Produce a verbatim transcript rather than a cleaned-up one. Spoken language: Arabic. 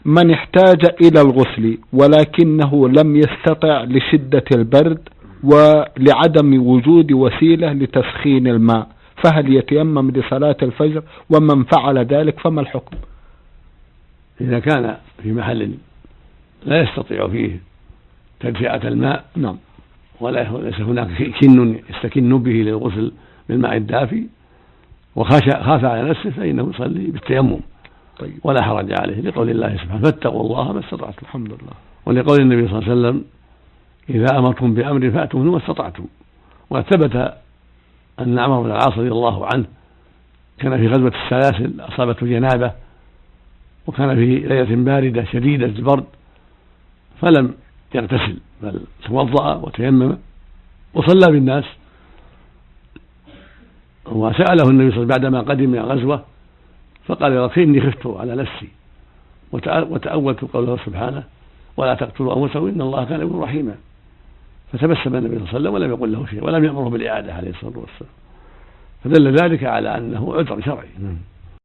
من احتاج إلى الغسل ولكنه لم يستطع لشدة البرد ولعدم وجود وسيلة لتسخين الماء، فهل يتيمم لصلاة الفجر؟ ومن فعل ذلك فما الحكم؟ إذا كان في محل لا يستطيع فيه تدفئة الماء، نعم، وليس هناك كن يستكن به للغسل بالماء الدافي وخاف على نفسه، فإنه يصلي بالتيمم. طيب. ولا حرج عليه، لقول الله سبحانه فاتقوا الله ما استطعتم. الحمد لله. ولقول النبي صلى الله عليه وسلم إذا أمرتم بأمر فأتوا منه ما استطعتم. وقد ثبت أن عمرو بن العاص رضي الله عنه كان في غزوة السلاسل أصابته جنابة، وكان في ليلة باردة شديدة البرد، فلم يغتسل بل توضأ وتيمم وصلى بالناس. وسأله النبي صلى الله عليه وسلم بعدما قدم من الغزوة فقال يا رسول إني خفت على نفسي وتأولت قوله سبحانه ولا تقتلوا أنفسكم إن الله كان بكم رحيما، فتبسم النبي صلى الله عليه وسلم ولم يقل له شيء ولم يأمره بالإعادة عليه الصلاة والسلام، فدل ذلك على أنه عذر شرعي.